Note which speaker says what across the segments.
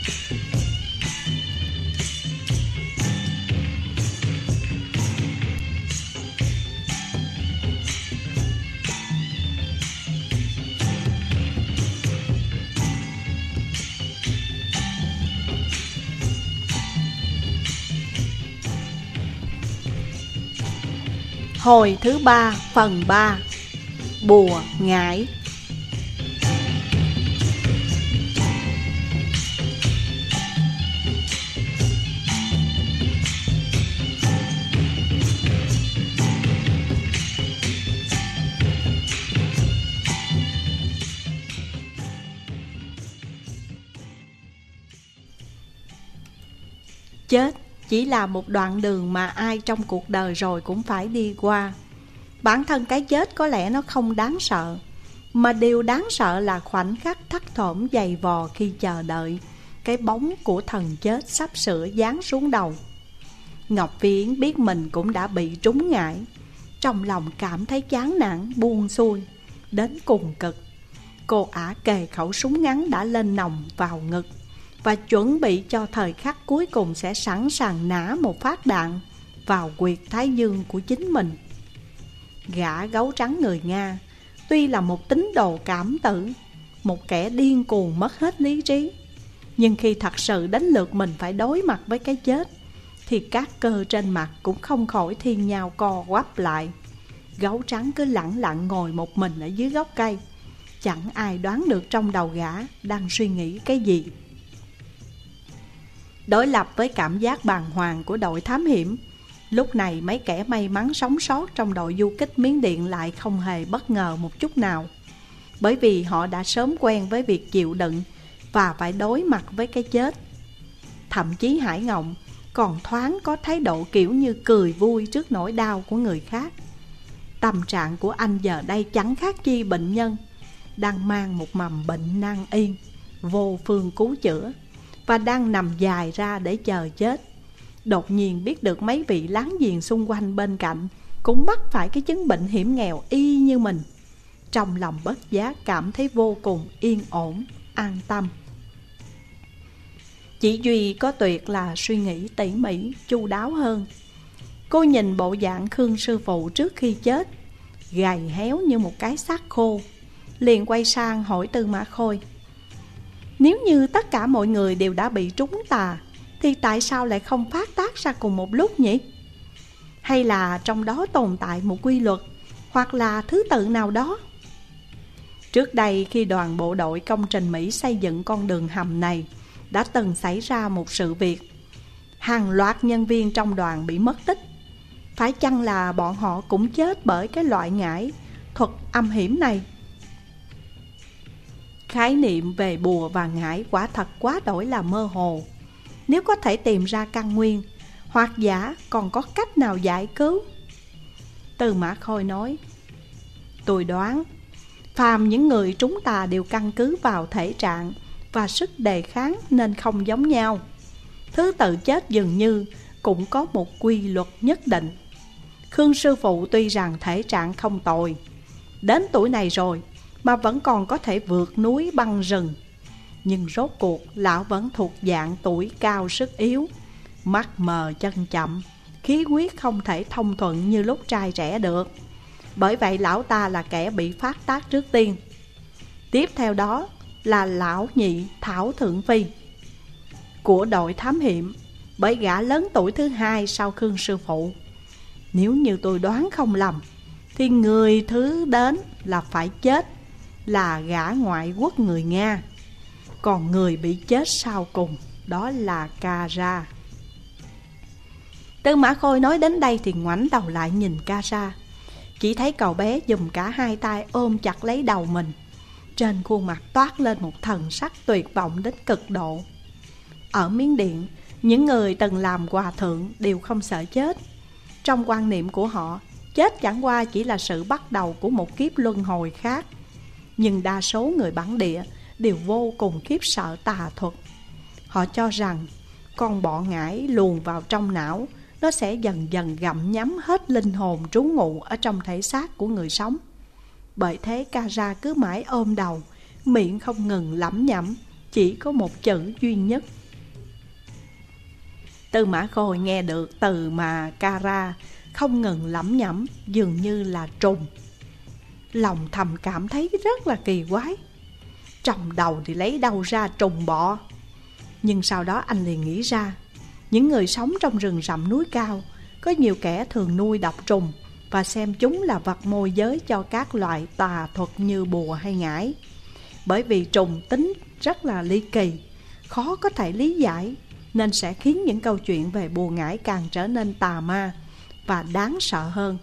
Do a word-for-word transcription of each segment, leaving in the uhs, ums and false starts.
Speaker 1: Hồi thứ ba, phần ba. Bùa ngải. Chết chỉ là một đoạn đường mà ai trong cuộc đời rồi cũng phải đi qua. Bản thân cái chết có lẽ nó không đáng sợ, mà điều đáng sợ là khoảnh khắc thất thỏm dày vò khi chờ đợi cái bóng của thần chết sắp sửa giáng xuống đầu. Ngọc Phi Yến biết mình cũng đã bị trúng ngải, trong lòng cảm thấy chán nản buông xuôi đến cùng cực. Cô ả kề khẩu súng ngắn đã lên nòng vào ngực và chuẩn bị cho thời khắc cuối cùng sẽ sẵn sàng nã một phát đạn vào huyệt thái dương của chính mình. Gã gấu trắng người Nga tuy là một tín đồ cảm tử, một kẻ điên cuồng mất hết lý trí, nhưng khi thật sự đến lượt mình phải đối mặt với cái chết thì các cơ trên mặt cũng không khỏi thiên nhào co quắp lại. Gấu trắng cứ lẳng lặng ngồi một mình ở dưới gốc cây, chẳng ai đoán được trong đầu gã đang suy nghĩ cái gì. Đối lập với cảm giác bàng hoàng của đội thám hiểm, lúc này mấy kẻ may mắn sống sót trong đội du kích Miến Điện lại không hề bất ngờ một chút nào, bởi vì họ đã sớm quen với việc chịu đựng và phải đối mặt với cái chết. Thậm chí Hải Ngộng còn thoáng có thái độ kiểu như cười vui trước nỗi đau của người khác. Tâm trạng của anh giờ đây chẳng khác chi bệnh nhân đang mang một mầm bệnh nan y, vô phương cứu chữa, và đang nằm dài ra để chờ chết. Đột nhiên biết được mấy vị láng giềng xung quanh bên cạnh cũng mắc phải cái chứng bệnh hiểm nghèo y như mình, trong lòng bất giác cảm thấy vô cùng yên ổn, an tâm. Chỉ duy có Tuyệt là suy nghĩ tỉ mỉ, chu đáo hơn. Cô nhìn bộ dạng Khương sư phụ trước khi chết, gầy héo như một cái xác khô, liền quay sang hỏi Tư Mã Khôi: nếu như tất cả mọi người đều đã bị trúng tà, thì tại sao lại không phát tác ra cùng một lúc nhỉ? Hay là trong đó tồn tại một quy luật, hoặc là thứ tự nào đó? Trước đây khi đoàn bộ đội công trình Mỹ xây dựng con đường hầm này, đã từng xảy ra một sự việc. Hàng loạt nhân viên trong đoàn bị mất tích. Phải chăng là bọn họ cũng chết bởi cái loại ngải thuật âm hiểm này? Khái niệm về bùa và ngải quả thật quá đổi là mơ hồ. Nếu có thể tìm ra căn nguyên, hoặc giả còn có cách nào giải cứu? Tư Mã Khôi nói: tôi đoán phàm những người trúng tà đều căn cứ vào thể trạng và sức đề kháng nên không giống nhau. Thứ tự chết dường như cũng có một quy luật nhất định. Khương sư phụ tuy rằng thể trạng không tồi, đến tuổi này rồi mà vẫn còn có thể vượt núi băng rừng, nhưng rốt cuộc lão vẫn thuộc dạng tuổi cao sức yếu, mắt mờ chân chậm, khí huyết không thể thông thuận như lúc trai trẻ được. Bởi vậy lão ta là kẻ bị phát tác trước tiên. Tiếp theo đó là lão nhị Thảo Thượng Phi của đội thám hiểm, bởi gã lớn tuổi thứ hai sau Khương sư phụ. Nếu như tôi đoán không lầm, thì người thứ đến là phải chết là gã ngoại quốc người Nga. Còn người bị chết sau cùng đó là Kara. Tư Mã Khôi nói đến đây thì ngoảnh đầu lại nhìn Kara. Chỉ thấy cậu bé dùng cả hai tay ôm chặt lấy đầu mình, trên khuôn mặt toát lên một thần sắc tuyệt vọng đến cực độ. Ở Miến Điện, những người từng làm hòa thượng đều không sợ chết. Trong quan niệm của họ, chết chẳng qua chỉ là sự bắt đầu của một kiếp luân hồi khác. Nhưng đa số người bản địa đều vô cùng khiếp sợ tà thuật. Họ cho rằng con bọ ngải luồn vào trong não, nó sẽ dần dần gặm nhấm hết linh hồn trú ngụ ở trong thể xác của người sống. Bởi thế Kara cứ mãi ôm đầu, miệng không ngừng lẩm nhẩm, chỉ có một chữ duy nhất. Tư Mã Khôi nghe được từ mà ca ra không ngừng lẩm nhẩm, dường như là trùng. Lòng thầm cảm thấy rất là kỳ quái. Trong đầu thì lấy đâu ra trùng bọ. Nhưng sau đó anh liền nghĩ ra, những người sống trong rừng rậm núi cao, có nhiều kẻ thường nuôi độc trùng và xem chúng là vật môi giới cho các loại tà thuật như bùa hay ngải. Bởi vì trùng tính rất là ly kỳ, khó có thể lý giải, nên sẽ khiến những câu chuyện về bùa ngải càng trở nên tà ma và đáng sợ hơn.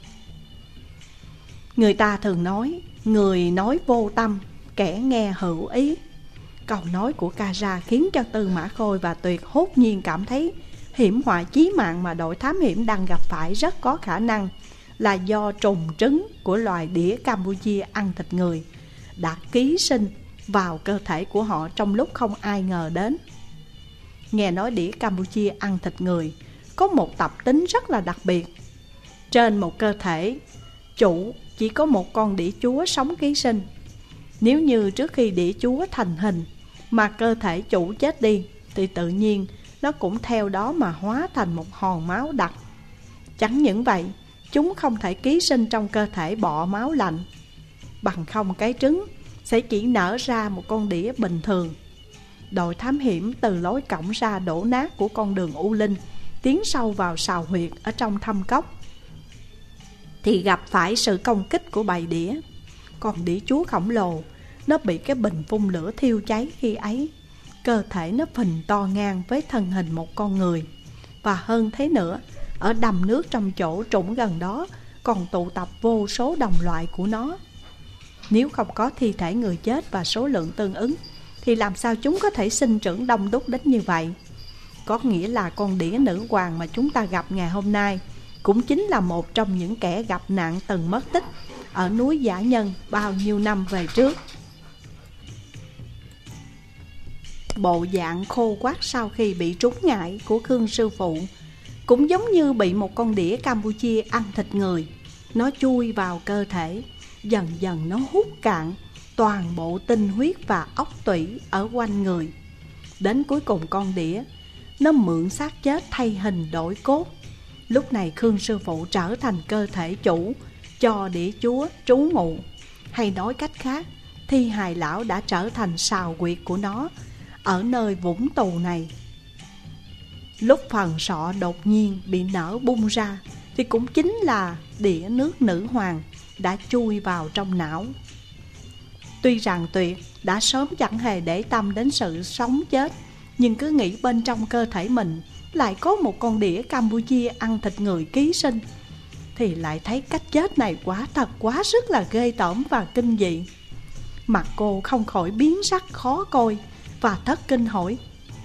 Speaker 1: Người ta thường nói, người nói vô tâm, kẻ nghe hữu ý. Câu nói của ca ra khiến cho Tư Mã Khôi và Tuyệt hốt nhiên cảm thấy hiểm họa chí mạng mà đội thám hiểm đang gặp phải rất có khả năng là do trùng trứng của loài đĩa Campuchia ăn thịt người đã ký sinh vào cơ thể của họ trong lúc không ai ngờ đến. Nghe nói đĩa Campuchia ăn thịt người có một tập tính rất là đặc biệt. Trên một cơ thể chủ chỉ có một con đĩa chúa sống ký sinh. Nếu như trước khi đĩa chúa thành hình mà cơ thể chủ chết đi, thì tự nhiên nó cũng theo đó mà hóa thành một hòn máu đặc. Chẳng những vậy, chúng không thể ký sinh trong cơ thể bọ máu lạnh. Bằng không cái trứng sẽ chỉ nở ra một con đĩa bình thường. Đội thám hiểm từ lối cổng ra đổ nát của con đường U Linh tiến sâu vào sào huyệt ở trong thâm cốc, thì gặp phải sự công kích của bầy đĩa. Còn đĩa chúa khổng lồ, nó bị cái bình phun lửa thiêu cháy khi ấy. Cơ thể nó phình to ngang với thân hình một con người. Và hơn thế nữa, ở đầm nước trong chỗ trũng gần đó còn tụ tập vô số đồng loại của nó. Nếu không có thi thể người chết và số lượng tương ứng, thì làm sao chúng có thể sinh trưởng đông đúc đến như vậy? Có nghĩa là con đĩa nữ hoàng mà chúng ta gặp ngày hôm nay cũng chính là một trong những kẻ gặp nạn từng mất tích ở núi Dã Nhân bao nhiêu năm về trước. Bộ dạng khô quắt sau khi bị trúng ngải của Khương sư phụ cũng giống như bị một con đĩa Campuchia ăn thịt người. Nó chui vào cơ thể, dần dần nó hút cạn toàn bộ tinh huyết và óc tủy ở quanh người. Đến cuối cùng con đĩa nó mượn xác chết thay hình đổi cốt. Lúc này Khương sư phụ trở thành cơ thể chủ cho đĩa chúa trú ngụ. Hay nói cách khác, thi hài lão đã trở thành sào huyệt của nó ở nơi vũng tù này. Lúc phần sọ đột nhiên bị nở bung ra, thì cũng chính là đĩa nước nữ hoàng đã chui vào trong não. Tuy rằng Tuyệt đã sớm chẳng hề để tâm đến sự sống chết, nhưng cứ nghĩ bên trong cơ thể mình lại có một con đĩa Campuchia ăn thịt người ký sinh, thì lại thấy cách chết này quả thật quá sức là ghê tởm và kinh dị. Mặt cô không khỏi biến sắc khó coi và thất kinh hỏi: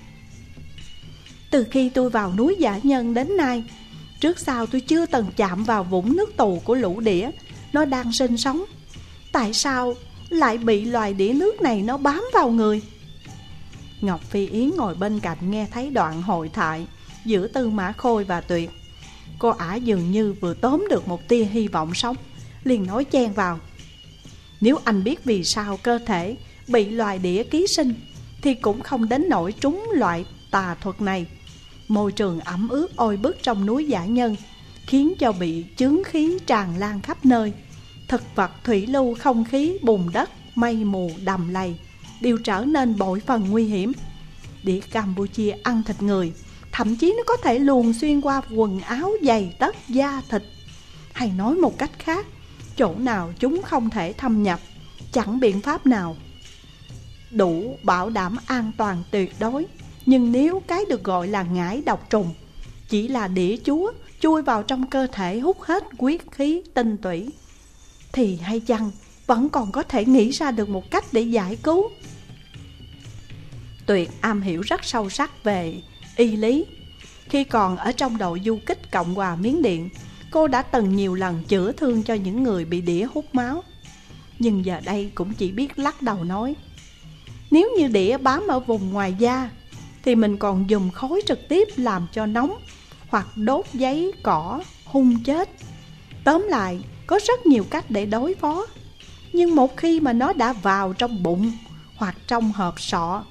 Speaker 1: từ khi tôi vào núi Dã Nhân đến nay, trước sau tôi chưa từng chạm vào vũng nước tù của lũ đĩa nó đang sinh sống. Tại sao lại bị loài đĩa nước này nó bám vào người? Ngọc Phi Yến ngồi bên cạnh nghe thấy đoạn hội thoại giữa Tư Mã Khôi và Tuyệt. Cô ả dường như vừa tóm được một tia hy vọng sống, liền nói chen vào: nếu anh biết vì sao cơ thể bị loài đĩa ký sinh, thì cũng không đến nỗi trúng loại tà thuật này. Môi trường ẩm ướt oi bức trong núi Dã Nhân khiến cho bị chướng khí tràn lan khắp nơi. Thực vật, thủy lưu, không khí, bùn đất, mây mù, đầm lầy đều trở nên bội phần nguy hiểm. Đĩa Campuchia ăn thịt người, thậm chí nó có thể luồn xuyên qua quần áo, giày tất, da thịt. Hay nói một cách khác, chỗ nào chúng không thể thâm nhập, chẳng biện pháp nào đủ bảo đảm an toàn tuyệt đối. Nhưng nếu cái được gọi là ngải độc trùng chỉ là đĩa chúa chui vào trong cơ thể hút hết huyết khí tinh tủy, thì hay chăng vẫn còn có thể nghĩ ra được một cách để giải cứu. Tuyệt am hiểu rất sâu sắc về y lý. Khi còn ở trong đội du kích Cộng hòa Miến Điện, cô đã từng nhiều lần chữa thương cho những người bị đĩa hút máu. Nhưng giờ đây cũng chỉ biết lắc đầu nói: nếu như đĩa bám ở vùng ngoài da, thì mình còn dùng khói trực tiếp làm cho nóng, hoặc đốt giấy cỏ hun chết. Tóm lại, có rất nhiều cách để đối phó. Nhưng một khi mà nó đã vào trong bụng hoặc trong hộp sọ,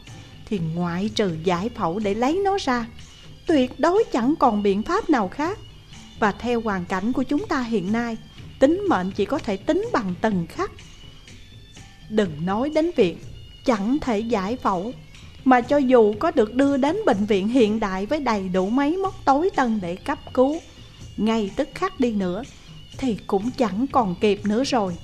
Speaker 1: thì ngoại trừ giải phẫu để lấy nó ra, tuyệt đối chẳng còn biện pháp nào khác. Và theo hoàn cảnh của chúng ta hiện nay, tính mệnh chỉ có thể tính bằng từng khắc. Đừng nói đến việc chẳng thể giải phẫu, mà cho dù có được đưa đến bệnh viện hiện đại với đầy đủ máy móc tối tân để cấp cứu ngay tức khắc đi nữa, thì cũng chẳng còn kịp nữa rồi.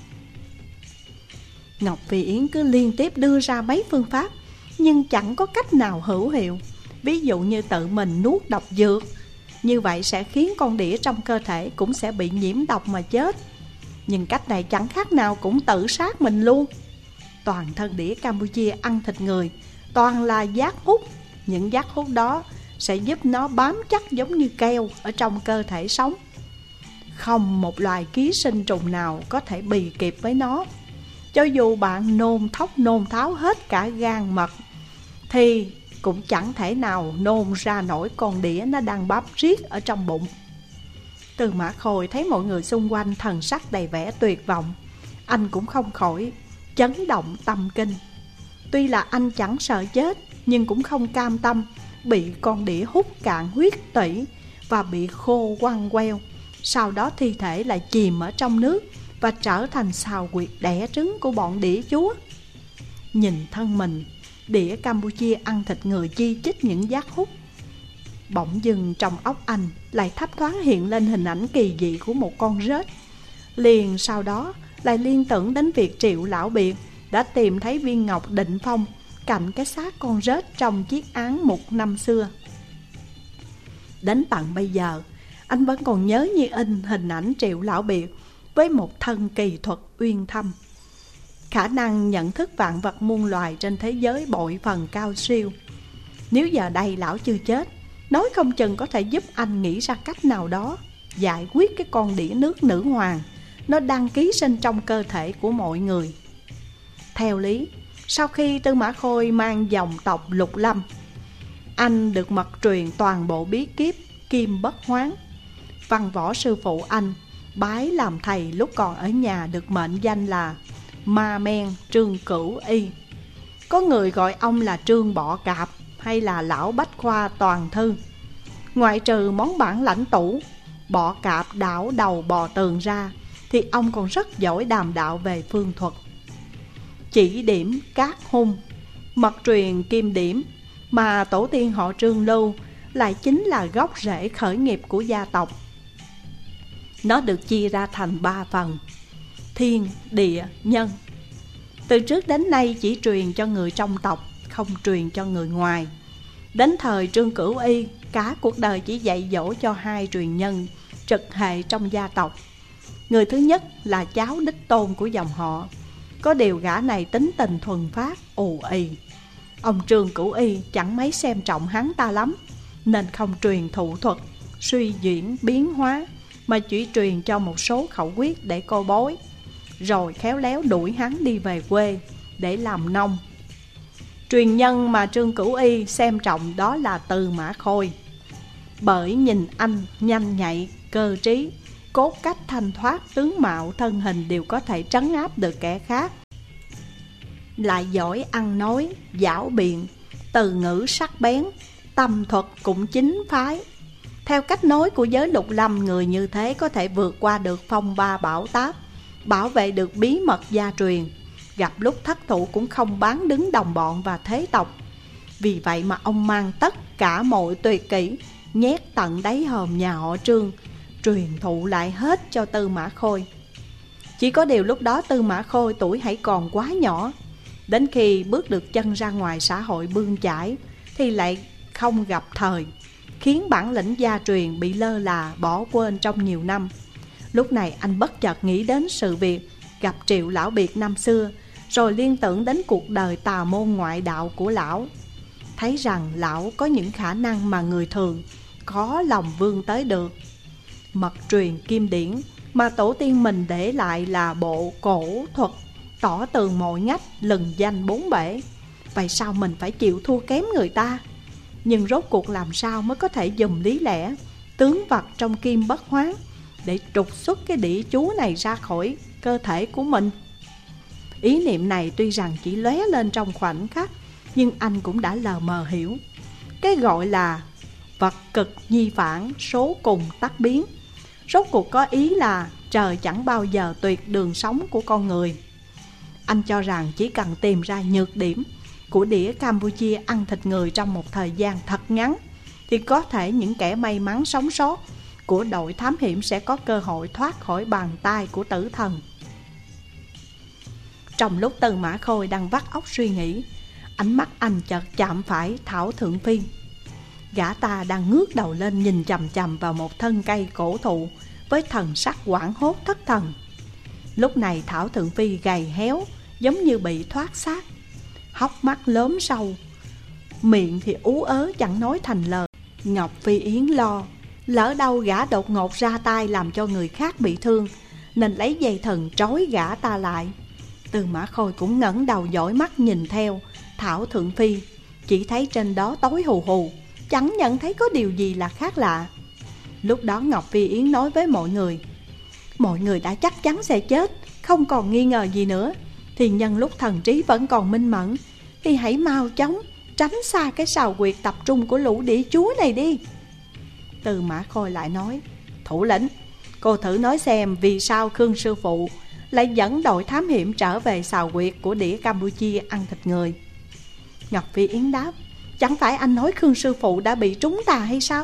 Speaker 1: Ngọc Phi Yến cứ liên tiếp đưa ra mấy phương pháp, nhưng chẳng có cách nào hữu hiệu. Ví dụ như tự mình nuốt độc dược, như vậy sẽ khiến con đĩa trong cơ thể cũng sẽ bị nhiễm độc mà chết. Nhưng cách này chẳng khác nào cũng tự sát mình luôn. Toàn thân đĩa Campuchia ăn thịt người toàn là giác hút. Những giác hút đó sẽ giúp nó bám chắc giống như keo ở trong cơ thể sống. Không một loài ký sinh trùng nào có thể bì kịp với nó. Cho dù bạn nôn thốc nôn tháo hết cả gan mật, thì cũng chẳng thể nào nôn ra nổi con đĩa nó đang bám riết ở trong bụng. Tư Mã Khôi thấy mọi người xung quanh thần sắc đầy vẻ tuyệt vọng, anh cũng không khỏi chấn động tâm kinh. Tuy là anh chẳng sợ chết, nhưng cũng không cam tâm bị con đĩa hút cạn huyết tủy và bị khô quăng queo. Sau đó thi thể lại chìm ở trong nước và trở thành sào huyệt đẻ trứng của bọn đĩa chúa. Nhìn thân mình, đĩa Campuchia ăn thịt người chi chít những giác hút. Bỗng dưng trong óc anh lại thấp thoáng hiện lên hình ảnh kỳ dị của một con rết. Liền sau đó lại liên tưởng đến việc Triệu Lão Biệt đã tìm thấy viên ngọc định phong cạnh cái xác con rết trong chiếc án mục năm xưa. Đến tận bây giờ, anh vẫn còn nhớ như in hình ảnh Triệu Lão Biệt với một thân kỳ thuật uyên thâm. Khả năng nhận thức vạn vật muôn loài trên thế giới bội phần cao siêu. Nếu giờ đây lão chưa chết, nói không chừng có thể giúp anh nghĩ ra cách nào đó giải quyết cái con đĩa nước nữ hoàng nó đang ký sinh trong cơ thể của mọi người. Theo lý, sau khi Tư Mã Khôi mang dòng tộc Lục Lâm, anh được mật truyền toàn bộ bí kíp Kim Bất Hoán. Văn võ sư phụ anh bái làm thầy lúc còn ở nhà được mệnh danh là Ma Men Trương Cửu Y. Có người gọi ông là Trương Bọ Cạp hay là Lão Bách Khoa Toàn Thư. Ngoại trừ món bản lãnh tủ Bọ Cạp đảo đầu bò tường ra, thì ông còn rất giỏi đàm đạo về phương thuật. Chỉ điểm cát hung, mật truyền kim điểm, mà tổ tiên họ Trương lưu lại chính là gốc rễ khởi nghiệp của gia tộc. Nó được chia ra thành ba phần: thiên, địa, nhân. Từ trước đến nay chỉ truyền cho người trong tộc, không truyền cho người ngoài. Đến thời Trương Cửu Y, cả cuộc đời chỉ dạy dỗ cho hai truyền nhân trực hệ trong gia tộc. Người thứ nhất là cháu đích tôn của dòng họ. Có điều gã này tính tình thuần phát, ù ì. Ông Trương Cửu Y chẳng mấy xem trọng hắn ta lắm, nên không truyền thủ thuật suy diễn biến hóa, mà chỉ truyền cho một số khẩu quyết để cô bối, rồi khéo léo đuổi hắn đi về quê để làm nông. Truyền nhân mà Trương Cửu Y xem trọng đó là Tư Mã Khôi. Bởi nhìn anh nhanh nhạy, cơ trí, cốt cách thanh thoát, tướng mạo, thân hình đều có thể trấn áp được kẻ khác. Lại giỏi ăn nói, giảo biện, từ ngữ sắc bén, tâm thuật cũng chính phái. Theo cách nói của giới Lục Lâm, người như thế có thể vượt qua được phong ba bão táp, bảo vệ được bí mật gia truyền, gặp lúc thất thủ cũng không bán đứng đồng bọn và thế tộc. Vì vậy mà ông mang tất cả mọi tuyệt kỹ nhét tận đáy hòm nhà họ Trương, truyền thụ lại hết cho Tư Mã Khôi. Chỉ có điều lúc đó Tư Mã Khôi tuổi hãy còn quá nhỏ. Đến khi bước được chân ra ngoài xã hội bươn chải thì lại không gặp thời, khiến bản lĩnh gia truyền bị lơ là bỏ quên trong nhiều năm. Lúc này anh bất chợt nghĩ đến sự việc gặp Triệu Lão Biệt năm xưa, rồi liên tưởng đến cuộc đời tà môn ngoại đạo của lão. Thấy rằng lão có những khả năng mà người thường khó lòng vươn tới được. Mật truyền kim điển mà tổ tiên mình để lại là bộ cổ thuật tỏ tường mọi ngách, lừng danh bốn bể. Vậy sao mình phải chịu thua kém người ta? Nhưng rốt cuộc làm sao mới có thể dùng lý lẽ, tướng vật trong Kim Bất Hoán để trục xuất cái đĩa chú này ra khỏi cơ thể của mình? Ý niệm này tuy rằng chỉ lóe lên trong khoảnh khắc, nhưng anh cũng đã lờ mờ hiểu. Cái gọi là vật cực nhi phản, số cùng tắc biến, rốt cuộc có ý là trời chẳng bao giờ tuyệt đường sống của con người. Anh cho rằng chỉ cần tìm ra nhược điểm của đĩa Campuchia ăn thịt người trong một thời gian thật ngắn, thì có thể những kẻ may mắn sống sót của đội thám hiểm sẽ có cơ hội thoát khỏi bàn tay của tử thần. Trong lúc Tư Mã Khôi đang vắt óc suy nghĩ, ánh mắt anh chợt chạm phải Thảo Thượng Phi. Gã ta đang ngước đầu lên nhìn chằm chằm vào một thân cây cổ thụ với thần sắc hoảng hốt thất thần. Lúc này Thảo Thượng Phi gầy héo, giống như bị thoát xác, hốc mắt lốm sâu, miệng thì ú ớ chẳng nói thành lời. Ngọc Phi Yến lo lỡ đâu gã đột ngột ra tay làm cho người khác bị thương, nên lấy dây thừng trói gã ta lại. Tư Mã Khôi cũng ngẩng đầu dõi mắt nhìn theo Thảo Thượng Phi, chỉ thấy trên đó tối hù hù, chẳng nhận thấy có điều gì là khác lạ. Lúc đó Ngọc Phi Yến nói với mọi người: mọi người đã chắc chắn sẽ chết, không còn nghi ngờ gì nữa, thì nhân lúc thần trí vẫn còn minh mẫn, thì hãy mau chóng tránh xa cái sào quyệt tập trung của lũ đĩa chúa này đi. Tư Mã Khôi lại nói: thủ lĩnh, cô thử nói xem vì sao Khương sư phụ lại dẫn đội thám hiểm trở về sào quyệt của đĩa Campuchia ăn thịt người. Ngọc Phi Yến đáp: chẳng phải anh nói Khương sư phụ đã bị trúng tà hay sao?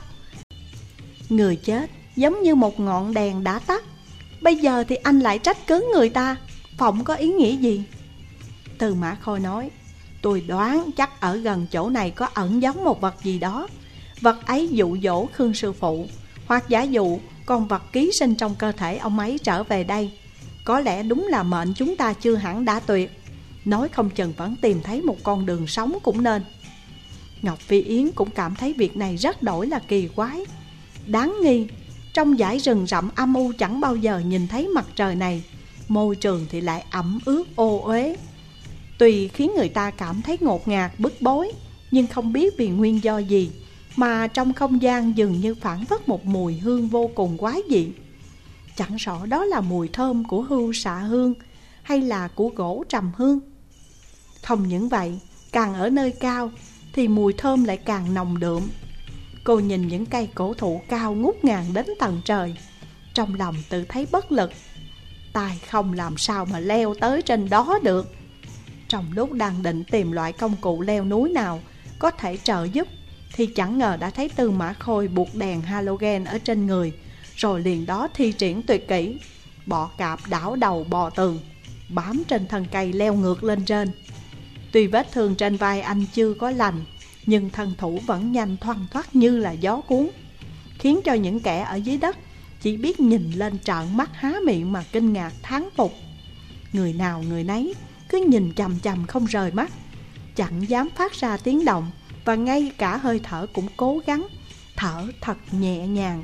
Speaker 1: Người chết giống như một ngọn đèn đã tắt, bây giờ thì anh lại trách cứ người ta, phỏng có ý nghĩa gì? Tư Mã Khôi nói: tôi đoán chắc ở gần chỗ này có ẩn giấu một vật gì đó. Vật ấy dụ dỗ Khương sư phụ, hoặc giả dụ con vật ký sinh trong cơ thể ông ấy trở về đây. Có lẽ đúng là mệnh chúng ta chưa hẳn đã tuyệt, nói không chừng vẫn tìm thấy một con đường sống cũng nên. Ngọc Phi Yến cũng cảm thấy việc này rất đổi là kỳ quái, đáng nghi. Trong dãy rừng rậm âm u chẳng bao giờ nhìn thấy mặt trời này, môi trường thì lại ẩm ướt ô uế, tùy khiến người ta cảm thấy ngột ngạt bức bối. Nhưng không biết vì nguyên do gì mà trong không gian dường như phảng phất một mùi hương vô cùng quái dị. Chẳng rõ đó là mùi thơm của hưu xạ hương hay là của gỗ trầm hương. Không những vậy, càng ở nơi cao thì mùi thơm lại càng nồng đượm. Cô nhìn những cây cổ thụ cao ngút ngàn đến tận trời, trong lòng tự thấy bất lực, tay không làm sao mà leo tới trên đó được. Trong lúc đang định tìm loại công cụ leo núi nào có thể trợ giúp, thì chẳng ngờ đã thấy Tư Mã Khôi buộc đèn halogen ở trên người, rồi liền đó thi triển tuyệt kỹ, bọ cạp đảo đầu bò tường, bám trên thân cây leo ngược lên trên. Tuy vết thương trên vai anh chưa có lành, nhưng thân thủ vẫn nhanh thoăn thoắt như là gió cuốn, khiến cho những kẻ ở dưới đất chỉ biết nhìn lên trợn mắt há miệng mà kinh ngạc thán phục. Người nào người nấy cứ nhìn chằm chằm không rời mắt, chẳng dám phát ra tiếng động, và ngay cả hơi thở cũng cố gắng thở thật nhẹ nhàng.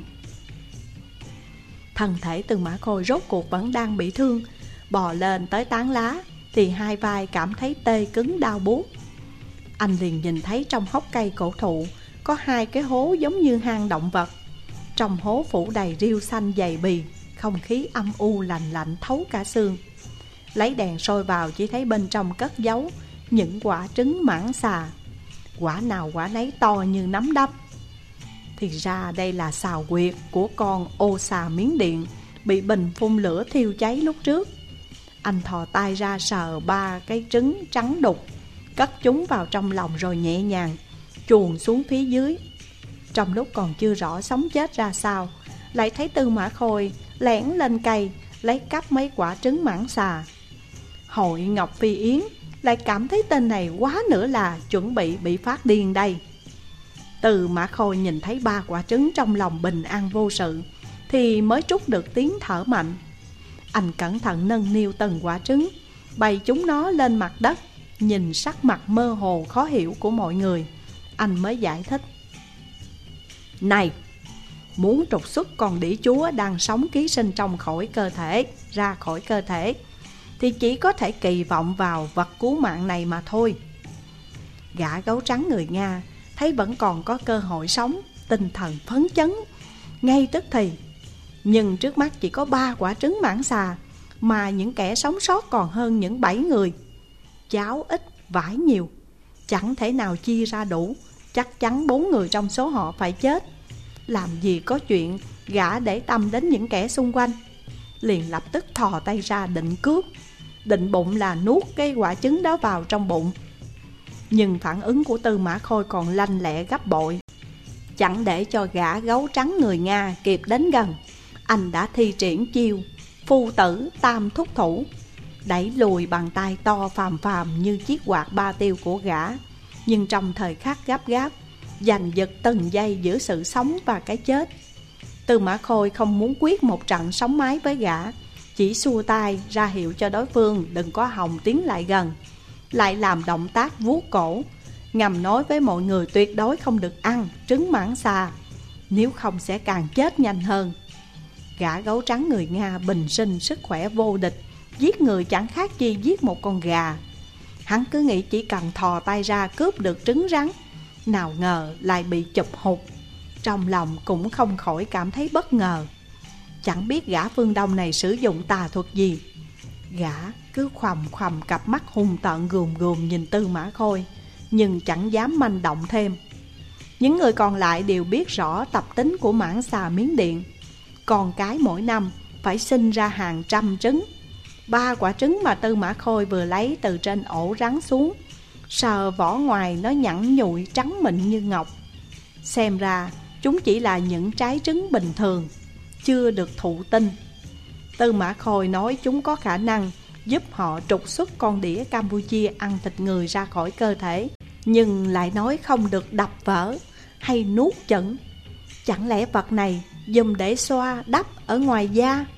Speaker 1: Thân thể Tư Mã Khôi rốt cuộc vẫn đang bị thương, bò lên tới tán lá thì hai vai cảm thấy tê cứng đau buốt. Anh liền nhìn thấy trong hốc cây cổ thụ có hai cái hố giống như hang động vật. Trong hố phủ đầy rêu xanh dày bì, không khí âm u lạnh lạnh thấu cả xương. Lấy đèn soi vào chỉ thấy bên trong cất giấu những quả trứng mãng xà, quả nào quả nấy to như nắm đấm. Thì ra đây là sào quyệt của con ô xà Miến Điện bị bình phun lửa thiêu cháy lúc trước. Anh thò tay ra sờ ba cái trứng trắng đục, cất chúng vào trong lòng rồi nhẹ nhàng chuồn xuống phía dưới. Trong lúc còn chưa rõ sống chết ra sao, lại thấy Tư Mã Khôi lẻn lên cây lấy cắp mấy quả trứng mãng xà. Hội Ngọc Phi Yến lại cảm thấy tên này quá nữa là chuẩn bị bị phát điên đây. Tư Mã Khôi nhìn thấy ba quả trứng trong lòng bình an vô sự thì mới trút được tiếng thở mạnh. Anh cẩn thận nâng niu từng quả trứng, bày chúng nó lên mặt đất. Nhìn sắc mặt mơ hồ khó hiểu của mọi người, anh mới giải thích: này, muốn trục xuất con đĩ chúa đang sống ký sinh trong khỏi cơ thể ra khỏi cơ thể thì chỉ có thể kỳ vọng vào vật cứu mạng này mà thôi. Gã gấu trắng người Nga thấy vẫn còn có cơ hội sống, tinh thần phấn chấn ngay tức thì. Nhưng trước mắt chỉ có ba quả trứng mãng xà, mà những kẻ sống sót còn hơn những bảy người. Cháo ít, vải nhiều, chẳng thể nào chia ra đủ, chắc chắn bốn người trong số họ phải chết. Làm gì có chuyện gã để tâm đến những kẻ xung quanh. Liền lập tức thò tay ra định cướp, định bụng là nuốt cái quả trứng đó vào trong bụng. Nhưng phản ứng của Tư Mã Khôi còn lanh lẹ gấp bội. Chẳng để cho gã gấu trắng người Nga kịp đến gần, anh đã thi triển chiêu phu tử tam thúc thủ, đẩy lùi bàn tay to phàm phàm như chiếc quạt ba tiêu của gã. Nhưng trong thời khắc gấp gáp, giành giật từng giây giữa sự sống và cái chết, Tư Mã Khôi không muốn quyết một trận sống mái với gã, chỉ xua tay ra hiệu cho đối phương đừng có hòng tiến lại gần, lại làm động tác vuốt cổ, ngầm nói với mọi người tuyệt đối không được ăn trứng mãng xà, nếu không sẽ càng chết nhanh hơn. Gã gấu trắng người Nga bình sinh sức khỏe vô địch, giết người chẳng khác chi giết một con gà. Hắn cứ nghĩ chỉ cần thò tay ra cướp được trứng rắn, nào ngờ lại bị chụp hụt. Trong lòng cũng không khỏi cảm thấy bất ngờ. Chẳng biết gã phương Đông này sử dụng tà thuật gì. Gã cứ khoằm khoằm cặp mắt hung tợn gườm gườm nhìn Tư Mã Khôi, nhưng chẳng dám manh động thêm. Những người còn lại đều biết rõ tập tính của mãng xà Miến Điện. Con cái mỗi năm phải sinh ra hàng trăm trứng. Ba quả trứng mà Tư Mã Khôi vừa lấy từ trên ổ rắn xuống, sờ vỏ ngoài nó nhẵn nhụi trắng mịn như ngọc. Xem ra chúng chỉ là những trái trứng bình thường, chưa được thụ tinh. Tư Mã Khôi nói chúng có khả năng giúp họ trục xuất con đĩa Campuchia ăn thịt người ra khỏi cơ thể, nhưng lại nói không được đập vỡ hay nuốt chửng. Chẳng lẽ vật này dùng để xoa đắp ở ngoài da?